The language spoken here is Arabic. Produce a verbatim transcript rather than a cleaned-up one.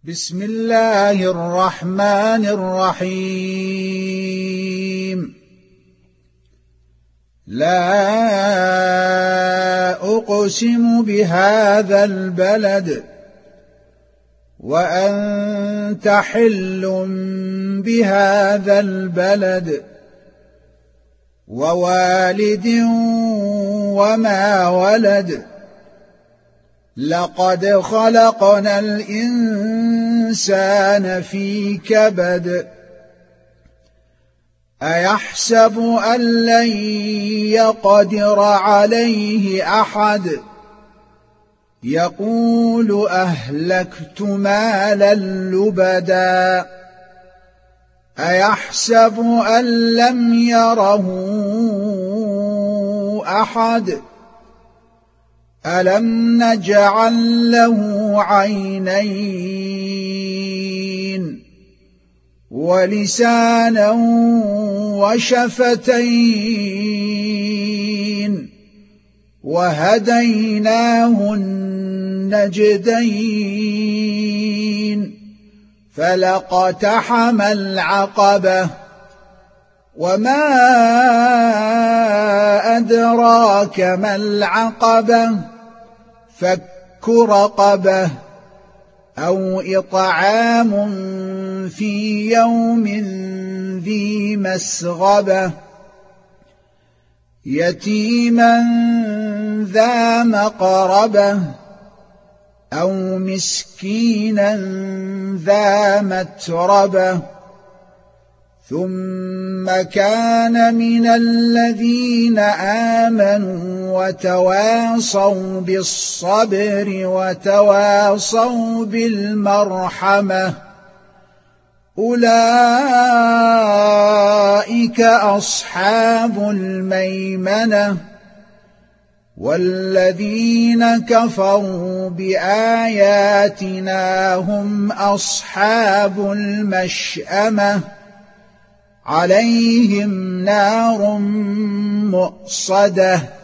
بسم الله الرحمن الرحيم. لا أقسم بهذا البلد وأنت حل بهذا البلد ووالد وما ولد. لقد خلقنا الإنسان في كبد. أيحسب أن لن يقدر عليه أحد. يقول أهلكت مالا لبدا. أيحسب أن لم يره أحد. ألم نجعل له عينين ولسانا وشفتين وهديناه النجدين. فلاقتحم العقبة وما أدراك ما العقبة. فك رقبة أو إطعام في يوم ذي مسغبة يتيما ذا مقربة أو مسكينا ذا متربة. ثم كان من الذين آمنوا وتواصوا بالصبر وتواصوا بالمرحمة أولئك أصحاب الميمنة. والذين كفروا بآياتنا هم أصحاب المشأمة عليهم نار مؤصدة.